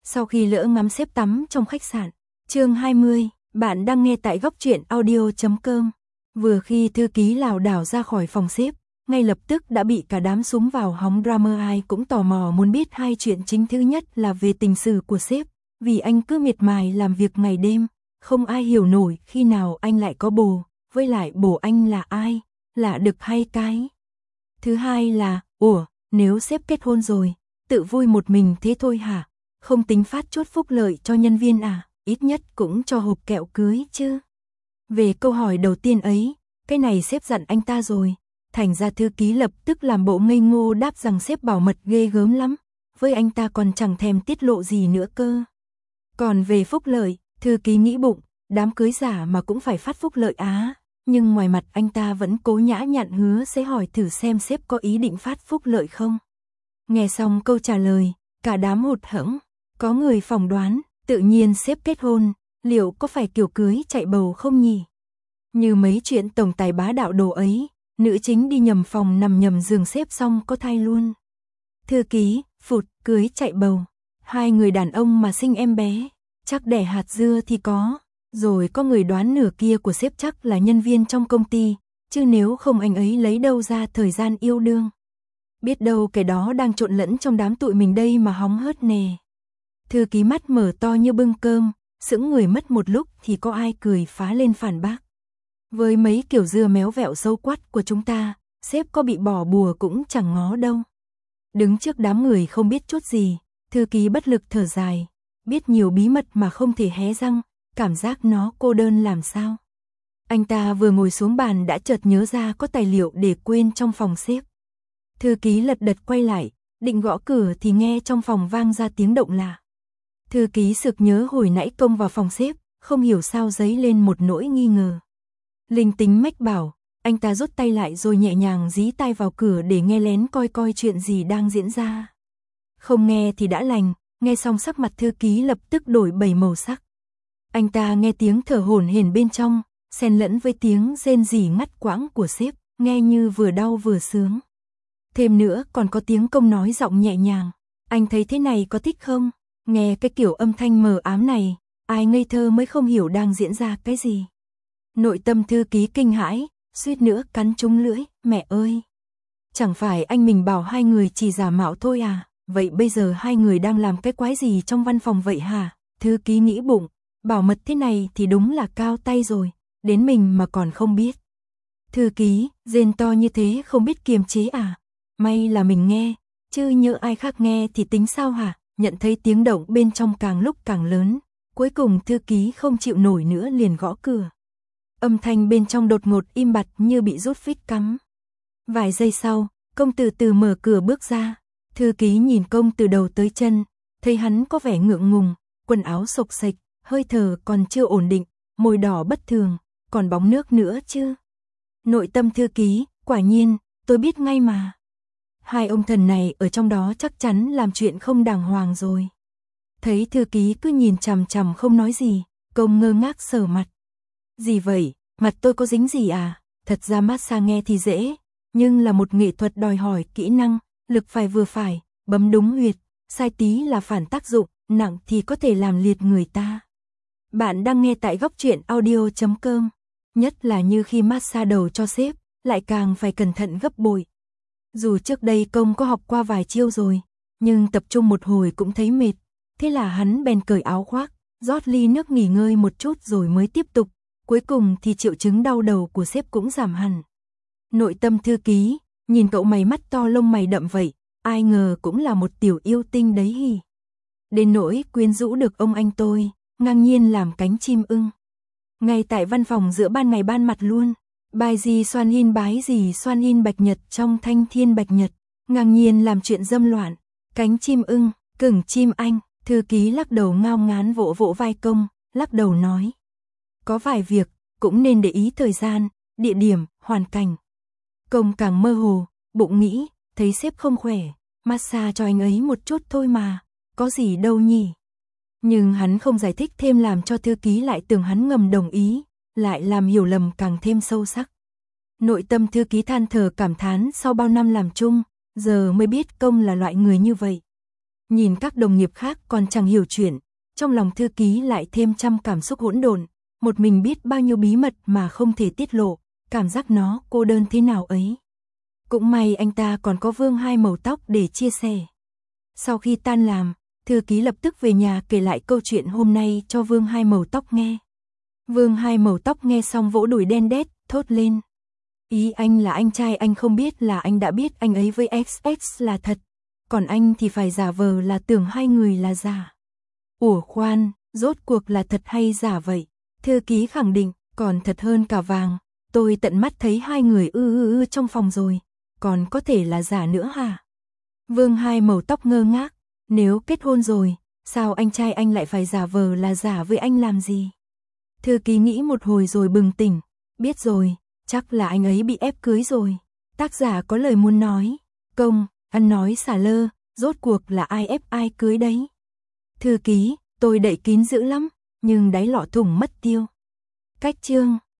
Sau khi lỡ ngắm sếp tắm trong khách sạn. Chương 20, bạn đang nghe tại góc truyện audio.com. Vừa khi thư ký lảo đảo ra khỏi phòng sếp, ngay lập tức đã bị cả đám súng vào hóng drama, ai cũng tò mò muốn biết hai chuyện chính. Thứ nhất là về tình sử của sếp, vì anh cứ miệt mài làm việc ngày đêm, không ai hiểu nổi khi nào anh lại có bồ, với lại bồ anh là ai, là đực hay cái. Thứ hai là, nếu sếp kết hôn rồi, tự vui một mình thế thôi hả? Không tính phát chốt phúc lợi cho nhân viên à? Ít nhất cũng cho hộp kẹo cưới chứ. Về câu hỏi đầu tiên ấy, cái này sếp dặn anh ta rồi. Thành ra thư ký lập tức làm bộ ngây ngô đáp rằng sếp bảo mật ghê gớm lắm, với anh ta còn chẳng thèm tiết lộ gì nữa cơ. Còn về phúc lợi, thư ký nghĩ bụng, đám cưới giả mà cũng phải phát phúc lợi á. Nhưng ngoài mặt anh ta vẫn cố nhã nhặn hứa sẽ hỏi thử xem sếp có ý định phát phúc lợi không. Nghe xong câu trả lời, cả đám hụt hẫng. Có người phỏng đoán, tự nhiên sếp kết hôn, liệu có phải kiểu cưới chạy bầu không nhỉ? Như mấy chuyện tổng tài bá đạo đồ ấy, nữ chính đi nhầm phòng nằm nhầm giường sếp xong có thai luôn. Thư ký, phụt, cưới chạy bầu. Hai người đàn ông mà sinh em bé, chắc đẻ hạt dưa thì có. Rồi có người đoán nửa kia của sếp chắc là nhân viên trong công ty, chứ nếu không anh ấy lấy đâu ra thời gian yêu đương. Biết đâu cái đó đang trộn lẫn trong đám tụi mình đây mà hóng hớt nè. Thư ký mắt mở to như bưng cơm, sững người mất một lúc thì có ai cười phá lên phản bác. Với mấy kiểu dưa méo vẹo xấu quắt của chúng ta, sếp có bị bỏ bùa cũng chẳng ngó đâu. Đứng trước đám người không biết chút gì, thư ký bất lực thở dài, biết nhiều bí mật mà không thể hé răng, cảm giác nó cô đơn làm sao. Anh ta vừa ngồi xuống bàn đã chợt nhớ ra có tài liệu để quên trong phòng sếp. Thư ký lật đật quay lại, định gõ cửa thì nghe trong phòng vang ra tiếng động lạ. Thư ký sực nhớ hồi nãy công vào phòng sếp, không hiểu sao dấy lên một nỗi nghi ngờ. Linh tính mách bảo, anh ta rút tay lại rồi nhẹ nhàng dí tai vào cửa để nghe lén coi coi chuyện gì đang diễn ra. Không nghe thì đã lành, nghe xong sắc mặt thư ký lập tức đổi bảy màu sắc. Anh ta nghe tiếng thở hổn hển bên trong, xen lẫn với tiếng rên rỉ ngắt quãng của sếp, nghe như vừa đau vừa sướng. Thêm nữa còn có tiếng công nói giọng nhẹ nhàng, anh thấy thế này có thích không? Nghe cái kiểu âm thanh mờ ám này, ai ngây thơ mới không hiểu đang diễn ra cái gì. Nội tâm thư ký kinh hãi, suýt nữa cắn trúng lưỡi, mẹ ơi! Chẳng phải anh mình bảo hai người chỉ giả mạo thôi à? Vậy bây giờ hai người đang làm cái quái gì trong văn phòng vậy hả? Thư ký nghĩ bụng, bảo mật thế này thì đúng là cao tay rồi, đến mình mà còn không biết. Thư ký, rên to như thế không biết kiềm chế à? May là mình nghe, chứ nhỡ ai khác nghe thì tính sao hả? Nhận thấy tiếng động bên trong càng lúc càng lớn, cuối cùng thư ký không chịu nổi nữa liền gõ cửa. Âm thanh bên trong đột ngột im bặt như bị rút phích cắm. Vài giây sau, công từ từ mở cửa bước ra. Thư ký nhìn công từ đầu tới chân, thấy hắn có vẻ ngượng ngùng, quần áo xộc xệch, hơi thở còn chưa ổn định, môi đỏ bất thường, còn bóng nước nữa chứ. Nội tâm thư ký, quả nhiên, tôi biết ngay mà. Hai ông thần này ở trong đó chắc chắn làm chuyện không đàng hoàng rồi. Thấy thư ký cứ nhìn chằm chằm không nói gì, công ngơ ngác sờ mặt. Gì vậy, mặt tôi có dính gì à? Thật ra massage nghe thì dễ, nhưng là một nghệ thuật đòi hỏi kỹ năng, lực phải vừa phải, bấm đúng huyệt, sai tí là phản tác dụng, nặng thì có thể làm liệt người ta. Bạn đang nghe tại góc truyện audio.com, nhất là như khi massage đầu cho sếp, lại càng phải cẩn thận gấp bội. Dù trước đây công có học qua vài chiêu rồi, nhưng tập trung một hồi cũng thấy mệt, thế là hắn bèn cởi áo khoác, rót ly nước nghỉ ngơi một chút rồi mới tiếp tục, cuối cùng thì triệu chứng đau đầu của sếp cũng giảm hẳn. Nội tâm thư ký, nhìn cậu mày mắt to lông mày đậm vậy, ai ngờ cũng là một tiểu yêu tinh đấy hì. Đến nỗi quyến rũ được ông anh tôi, ngang nhiên làm cánh chim ưng. Ngay tại văn phòng giữa ban ngày ban mặt luôn. Bài gì xoan in bái gì xoan in bạch nhật trong thanh thiên bạch nhật, ngang nhiên làm chuyện dâm loạn, cánh chim ưng, cửng chim anh. Thư ký lắc đầu ngao ngán vỗ vỗ vai công, lắc đầu nói. Có vài việc, cũng nên để ý thời gian, địa điểm, hoàn cảnh. Công càng mơ hồ, bụng nghĩ, thấy sếp không khỏe, massage cho anh ấy một chút thôi mà, có gì đâu nhỉ. Nhưng hắn không giải thích thêm làm cho thư ký lại tưởng hắn ngầm đồng ý, lại làm hiểu lầm càng thêm sâu sắc. Nội tâm thư ký than thở cảm thán sau bao năm làm chung, giờ mới biết công là loại người như vậy. Nhìn các đồng nghiệp khác còn chẳng hiểu chuyện, trong lòng thư ký lại thêm trăm cảm xúc hỗn độn, một mình biết bao nhiêu bí mật mà không thể tiết lộ, cảm giác nó cô đơn thế nào ấy. Cũng may anh ta còn có Vương Hai Màu Tóc để chia sẻ. Sau khi tan làm, thư ký lập tức về nhà kể lại câu chuyện hôm nay cho Vương Hai Màu Tóc nghe. Vương Hai Màu Tóc nghe xong vỗ đùi đen đét, thốt lên. Ý anh là anh trai anh không biết là anh đã biết anh ấy với XX là thật, còn anh thì phải giả vờ là tưởng hai người là giả. Ủa khoan, rốt cuộc là thật hay giả vậy? Thư ký khẳng định, còn thật hơn cả vàng, tôi tận mắt thấy hai người trong phòng rồi, còn có thể là giả nữa hả? Vương Hai Màu Tóc ngơ ngác, nếu kết hôn rồi, sao anh trai anh lại phải giả vờ là giả với anh làm gì? Thư ký nghĩ một hồi rồi bừng tỉnh, biết rồi, chắc là anh ấy bị ép cưới rồi. Tác giả có lời muốn nói, công, ăn nói xả lơ, rốt cuộc là ai ép ai cưới đấy? Thư ký, tôi đậy kín dữ lắm, nhưng đáy lọ thủng mất tiêu. Cách chương